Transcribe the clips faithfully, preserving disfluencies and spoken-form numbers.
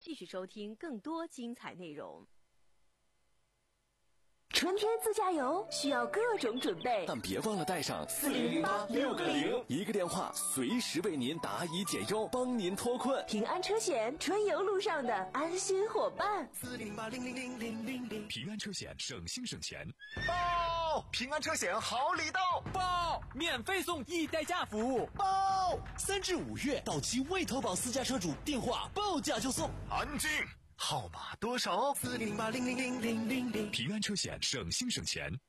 继续收听更多精彩内容。 春天自驾游需要各种准备， 但别忘了带上四零零八六个零， 一个电话随时为您答疑解忧，帮您脱困。 平安车险，春游路上的安心伙伴。 四零八零零零零零零， 平安车险，省心省钱。 报！平安车险好礼到！ 报！免费送一代驾服务！ 报！三至五月到期未投保私家车主电话报价就送。 安静。号码多少？四零八零零零零零零。 平安车险，省心省钱。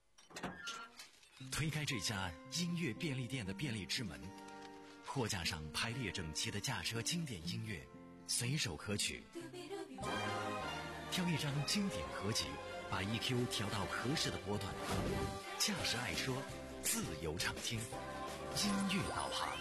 推开这家音乐便利店的便利之门，货架上排列整齐的驾车经典音乐，随手可取。挑一张经典合集，把 E Q 调到合适的波段。驾驶爱说，自由畅听，音乐导航。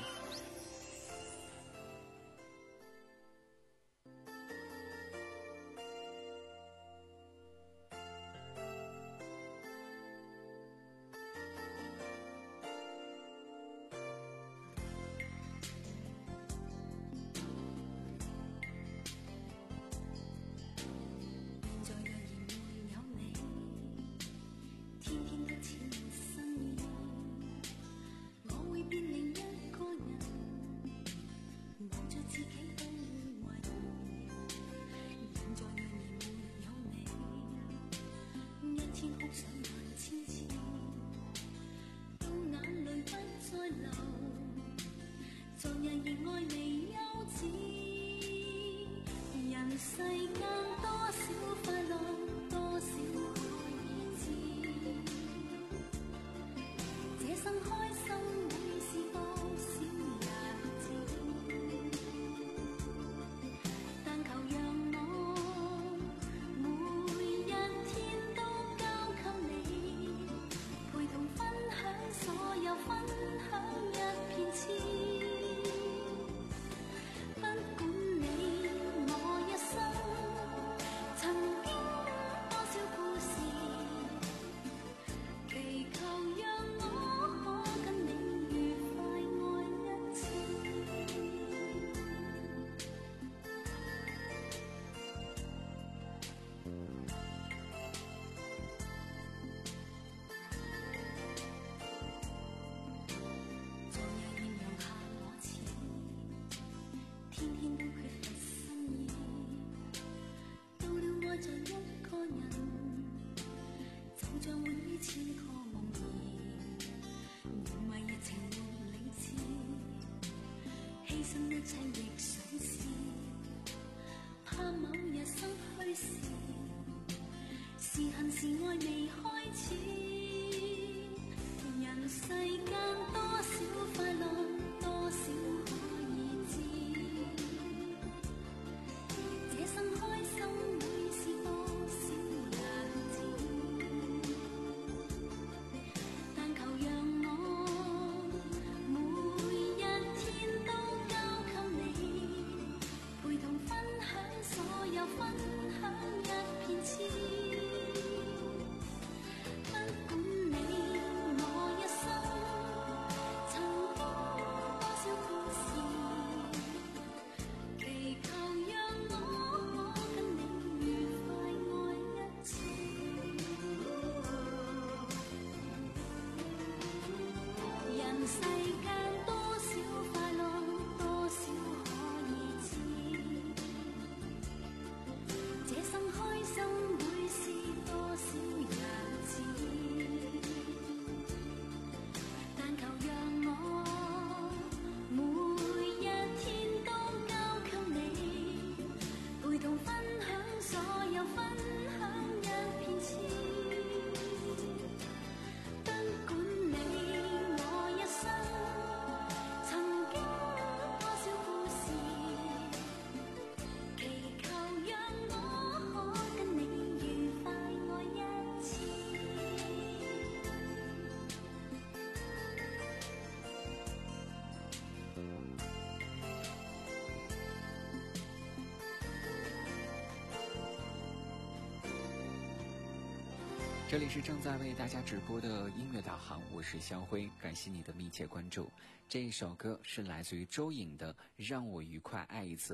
这里是正在为大家直播的音乐导航，我是肖辉，感谢你的密切关注。这一首歌是来自于周颖的《让我愉快爱一次》。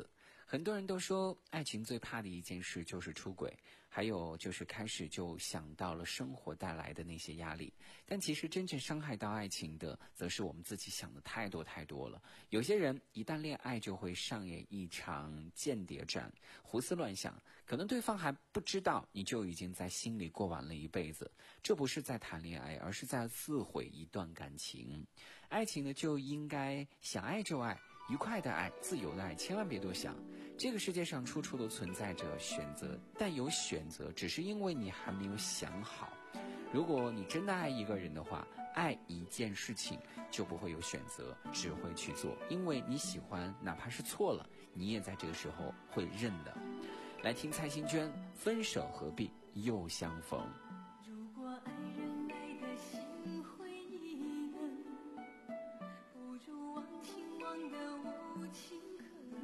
很多人都说爱情最怕的一件事就是出轨，还有就是开始就想到了生活带来的那些压力。但其实真正伤害到爱情的，则是我们自己想的太多太多了。有些人一旦恋爱就会上演一场间谍战，胡思乱想，可能对方还不知道，你就已经在心里过完了一辈子。这不是在谈恋爱，而是在自毁一段感情。爱情呢，就应该想爱就爱，愉快的爱，自由的爱，千万别多想。这个世界上处处都存在着选择，但有选择只是因为你还没有想好。如果你真的爱一个人的话，爱一件事情就不会有选择，只会去做，因为你喜欢，哪怕是错了，你也在这个时候会认的。来听蔡幸娟，分手何必又相逢。 如果爱人爱的心灰意冷，不如忘情忘得无情可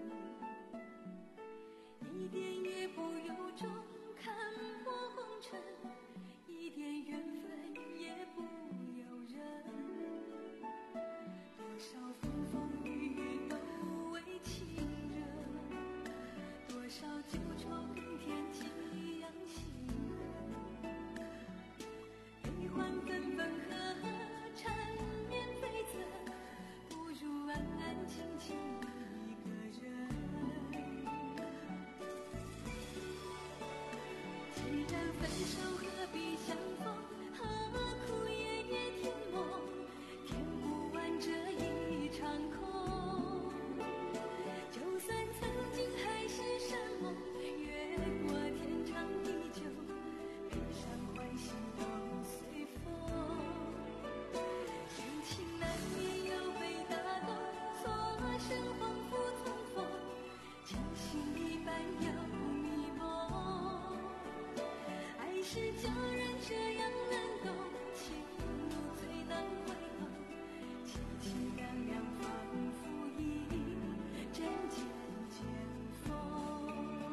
恨，一点也不由衷看破红尘，一点缘分也不由人，多少风风雨雨都为情人，多少纠愁更添几样心痕，悲欢分分合合缠绵悱恻，不如安安静静一个人。既然分手何必相逢，何苦夜夜甜梦，填不完这一场空。就算曾经海誓山盟，越过天长地久，悲伤欢喜都随风。深情难免有被打动，错身恍惚重逢，清醒一半又迷蒙。爱是叫人这样难懂，情路最难回头，凄凄凉凉仿佛一阵阵剑锋。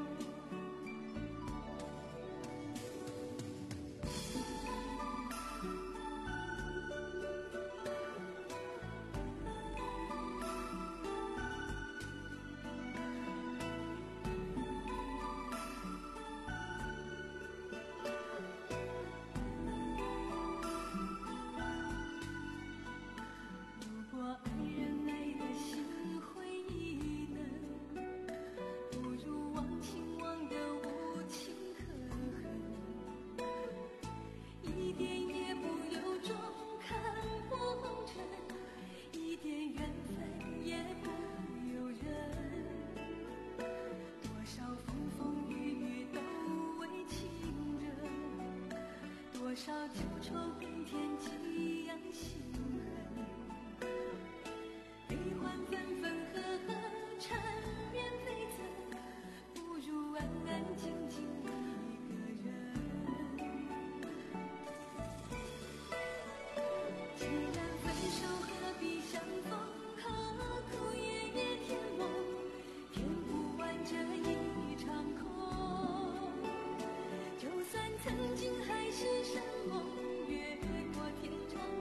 如果爱人爱的心灰意冷，不如忘情忘得无情可恨，一点也不由衷看破红尘，一点缘分也不由人，多少风风雨雨都为情人，多少纠愁更添几样心痕，悲欢分分合合缠绵悱恻，不如安安静静一个人。既然分手何必相逢，何苦夜夜甜梦，填不完这一场空。就算曾经海誓山盟，越过天长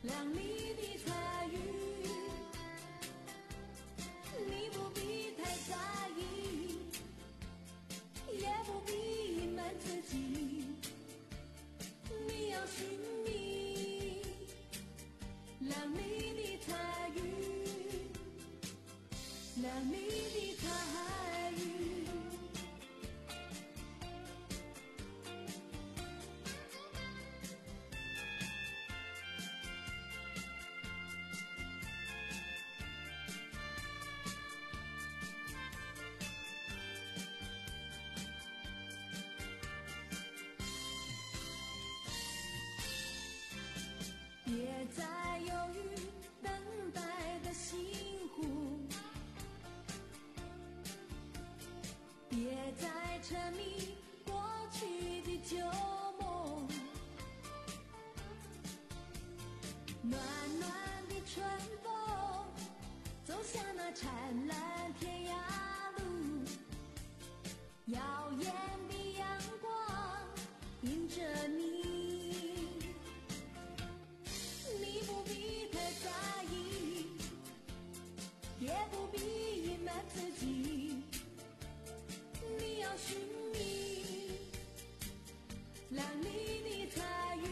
亮丽的彩云，你不必太在意，也不必隐瞒自己，你要寻觅亮丽的彩云，亮丽的彩云。别再犹豫等待的心湖，别再沉迷过去的旧梦，暖暖的春风走向那灿烂天涯路，耀眼的阳光迎着你，你不必太在意，也不必隐瞒自己，你要寻觅亮丽的彩云，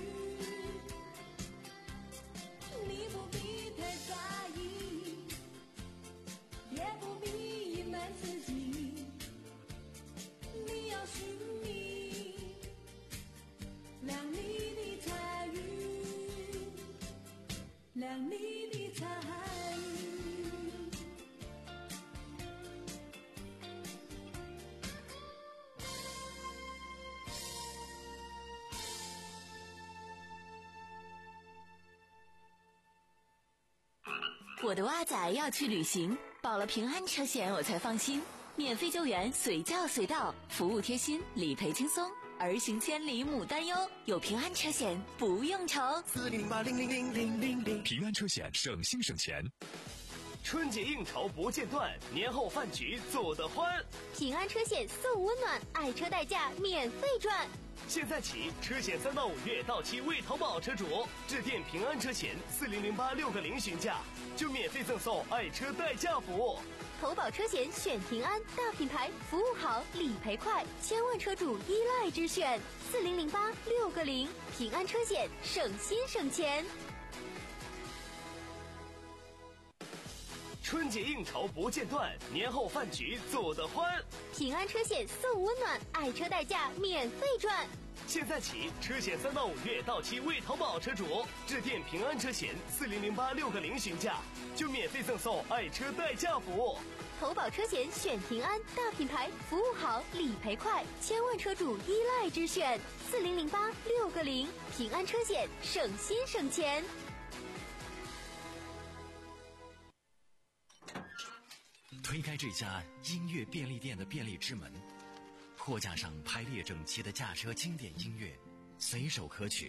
你不必太在意，也不必隐瞒自己，你要寻觅亮丽的彩云，亮丽的彩云。 我的蛙仔要去旅行，保了平安车险我才放心，免费救援，随叫随到，服务贴心，理赔轻松，儿行千里母担忧，有平安车险不用愁。 四零零八零零零零零零。 平安车险，省心省钱。 春节应酬不间断，年后饭局做得欢。 平安车险送温暖，爱车代驾免费赚。 现在起，车险三到五月到期未投保车主，致电平安车险四零零八六个零询价，就免费赠送爱车代驾服务。 投保车险选平安，大品牌，服务好，理赔快，千万车主依赖之选。四零零八六个零，平安车险，省心省钱。 春节应酬不间断，年后饭局做得欢。 平安车险送温暖，爱车代驾免费赚。 现在起，车险三到五月到期未投保车主，致电平安车险四零零八六个零询价，就免费赠送爱车代驾服务。 投保车险选平安，大品牌，服务好，理赔快，千万车主依赖之选。四零零八六个零，平安车险，省心省钱。 推开这家音乐便利店的便利之门，货架上排列整齐的驾车经典音乐，随手可取。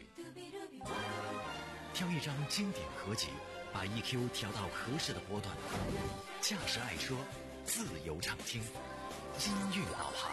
挑一张经典合集，把 E Q 调到合适的波段，驾驶爱车，自由畅听，音乐导航。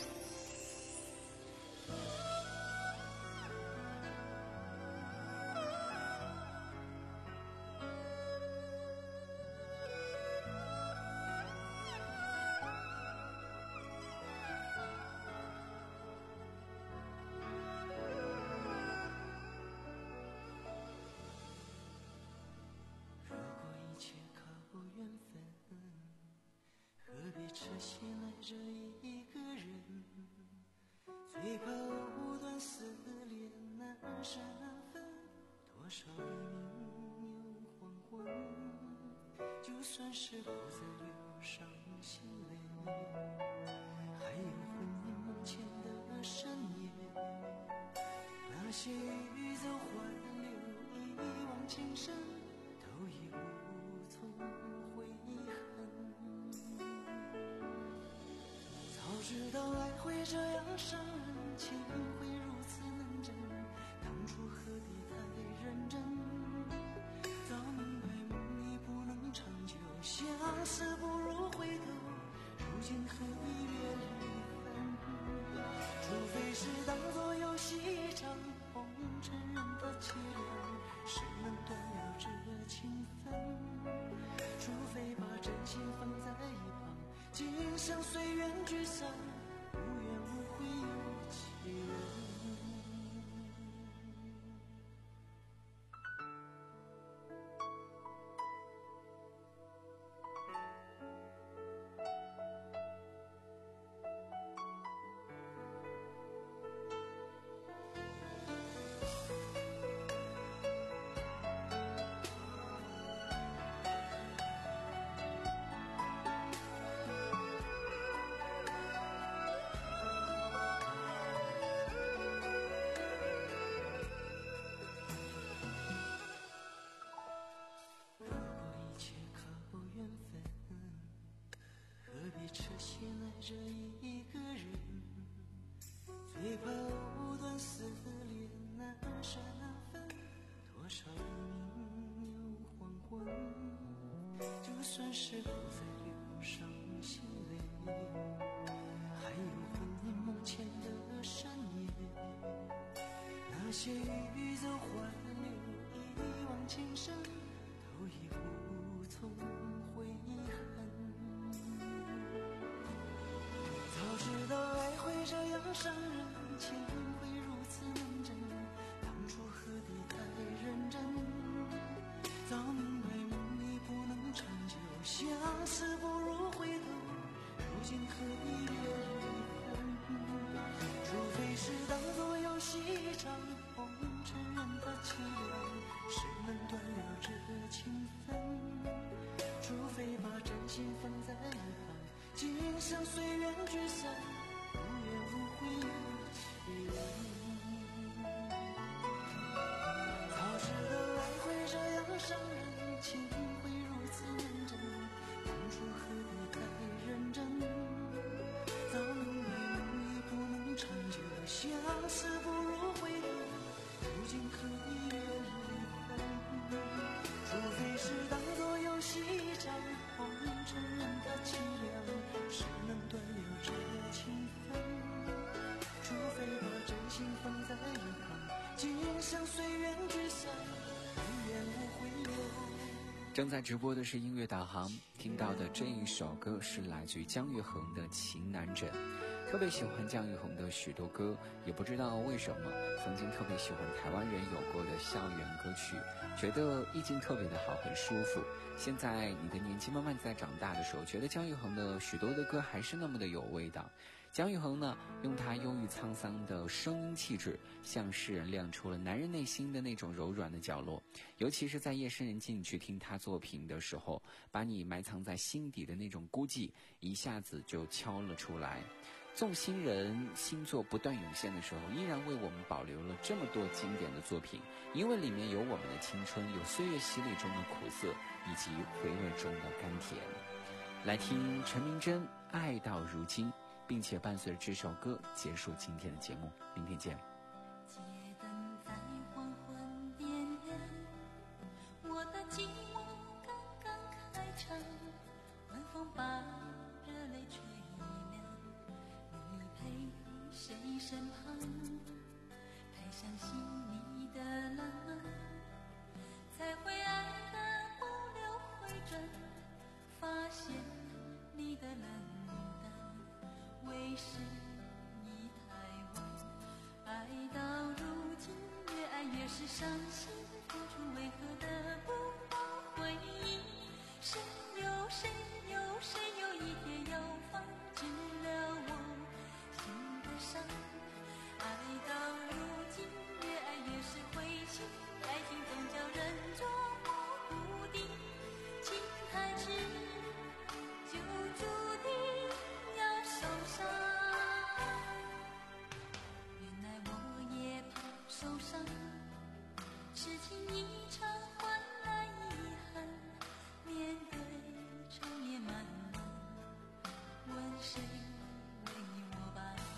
这些来这一个人，最怕藕断丝连，难舍难分，多少黎明又黄昏，就算是不再流伤心泪，还有婚姻前的深夜，那些欲走还留，一往情深，都已无从悔恨。早知道爱会这样伤人，情会如此难枕，当初何必太认真？早明白梦已不能长久，相思不如回头，如今何必别离分？除非是当作游戏一场，红尘人的凄凉，谁能断了今生随缘聚散，无怨无悔有几人。扯起来这一个人，最怕藕断丝连，难舍难分，多少黎明又黄昏，就算是不再流伤心泪，还有魂萦梦牵的深夜，那些欲走还留，一往情深，都已无从悔恨。早知道爱会这样伤人，情会如此难枕，当初何必太认真？早明白梦里不能长久，相思不如回头，如今何必别离分？除非是当作游戏一场，红尘任它凄凉，谁能断了这情分？除非把真心放在一旁，今生随缘聚散，无怨无悔有几人？早知道爱会这样伤人，情会如此难枕，当初何必太认真？早明白梦里不能长久，相思不如回头，如今何必别离分？除非是当作游戏一场，红尘任它凄凉，谁能断了这情分？除非把真心放在一旁，今生随缘聚散，无怨无悔有。 正在直播的是音乐导航，听到的这一首歌是来自于姜育恒的《情难枕》。特别喜欢姜育恒的许多歌，也不知道为什么，曾经特别喜欢台湾人有过的校园歌曲，觉得意境特别的好，很舒服。现在你的年纪慢慢在长大的时候，觉得姜育恒的许多的歌还是那么的有味道。姜育恒呢，用他忧郁沧桑的声音气质，向世人亮出了男人内心的那种柔软的角落。尤其是在夜深人静去听他作品的时候，把你埋藏在心底的那种孤寂，一下子就敲了出来。纵新人新作不断涌现的时候，依然为我们保留了这么多经典的作品，因为里面有我们的青春，有岁月洗礼中的苦涩，以及回味中的甘甜。来听陈明真《爱到如今》，并且伴随着这首歌结束今天的节目，明天见。 街灯在黄昏点亮，我的寂寞刚刚开场，晚风把热泪吹凉，你陪谁身旁？太相信你的浪漫，才会爱得不留回转，发现你的冷淡，为时已太晚。爱到如今，越爱越是伤心，付出为何得不到回应？谁有谁有谁有一天要放置了我心的伤？爱到如今，越爱越是灰心，爱情总叫人捉摸不定，情太迟就注定要受伤。原来我也怕受伤，痴情一场换来遗憾，面对长夜漫漫，问谁为我把安？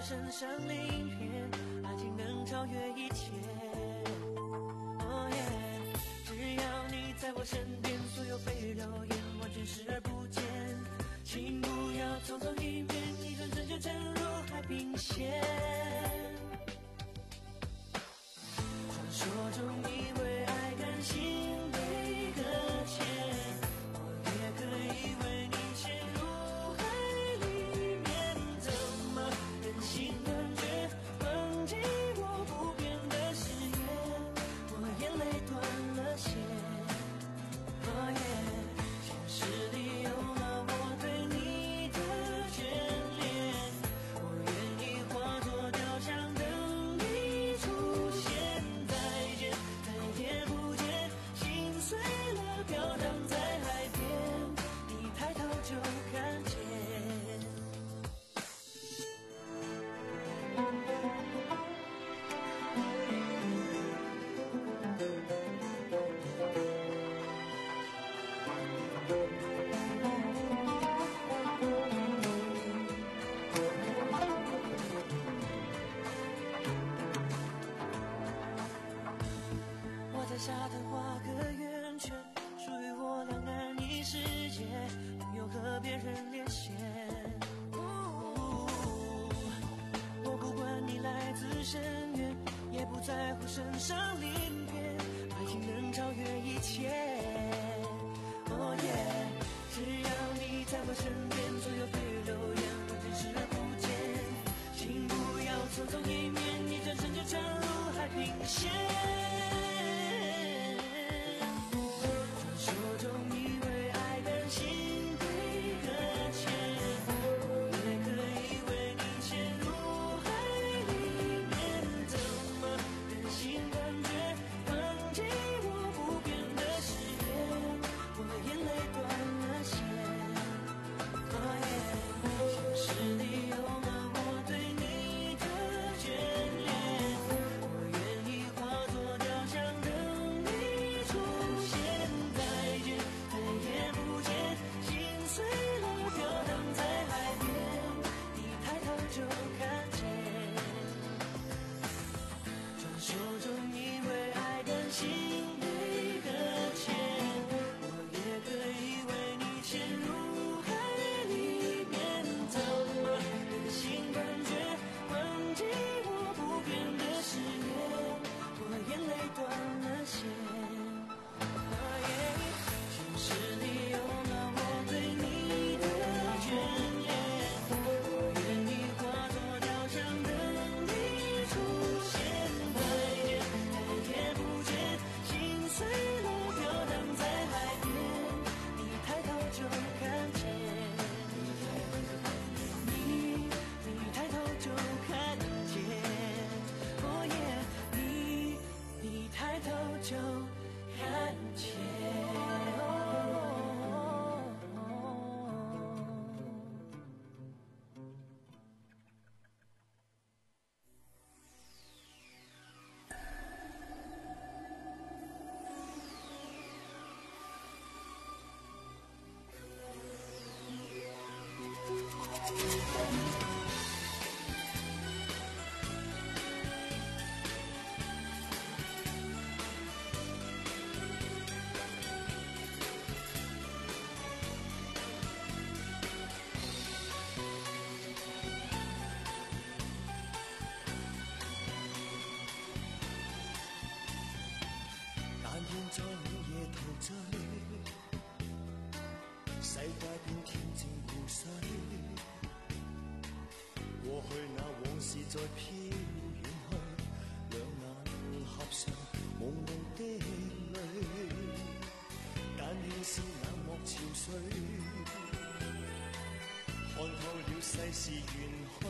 身上鳞片，爱情能超越一切。哦耶，只要你在我身边，所有蜚流言完全视而不见。请不要匆匆一面，一转身就沉入海平线。传说中以为爱甘心被搁浅，我也可以为你陷入海里面，怎么忍心断绝忘记我不变的誓言，我眼泪断了线。哦耶，现实里有了我对你的眷恋，我愿意化作雕像等你出现。再见，再也不见，心碎了飘荡在海边，你抬头就看见。我在沙滩画个圆圈，属于我两岸一世界，没有和别人连线。我不管你来自深渊，也不在乎身上鳞片，爱情能超越一切。哦耶，只要你在我身边，所有蜚流言完全视而不见。请不要匆匆一面，一转身就沉入海平线。传说中以为爱甘心被搁浅，我也可以为你陷入海里面，怎么忍心断绝忘记我不变的誓言，我眼泪断了线。哦耶，现实里有了我对你的眷恋，我愿意化作雕像等你出现。再见，再也不见，心碎了飘荡在海边，你抬头就看见。传说中以为爱甘心被搁浅，我也可以为你陷入海里面，怎么忍心断绝忘记我不变的誓言，我眼泪断了线。哦耶，现实里有了我对你的眷恋，我愿意化作雕像等你出现。再见，再也不见，心碎了飘荡在海边，你抬头就看见。你，你抬头就看见。哦耶，你，你抬头就看见。 但願在午夜陶醉，世界變恬靜湖水，過去那往事再飄遠去，兩眼合上朦朧的淚，但願是冷漠潮水，看透了世事遠去，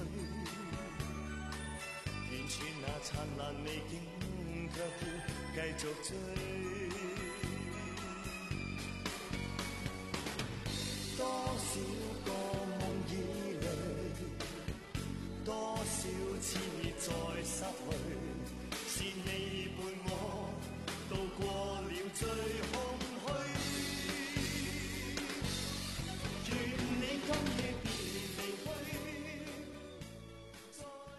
完全那燦爛美景卻要繼續追。多少個夢已離，多少次再失去，是你伴我渡過了最空虛。願你今夜別離去。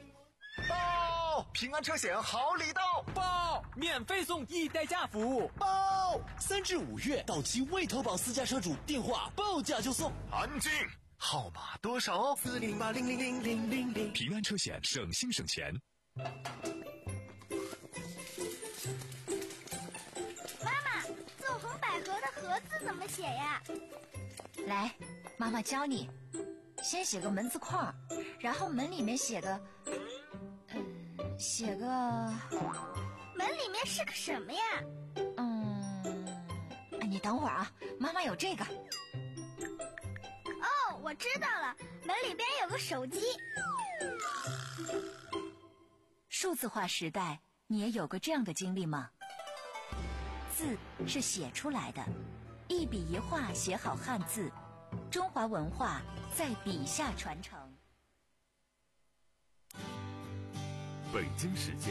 平安车险好礼到， 报免费送一代驾服务， 报三至五月到期未投保私家车主电话报价就送。 安静，号码多少？四零八零零零零零零。 平安车险，省心省钱。 妈妈，纵横捭阖的阖字怎么写呀？ 来，妈妈教你，先写个门字框，然后门里面写个，嗯，写个， 门里面是个什么呀？ 嗯，你等会儿啊，妈妈有这个。 哦，我知道了，门里边有个手机。 数字化时代，你也有过这样的经历吗？字是写出来的，一笔一画写好汉字，中华文化在笔下传承。 北京时间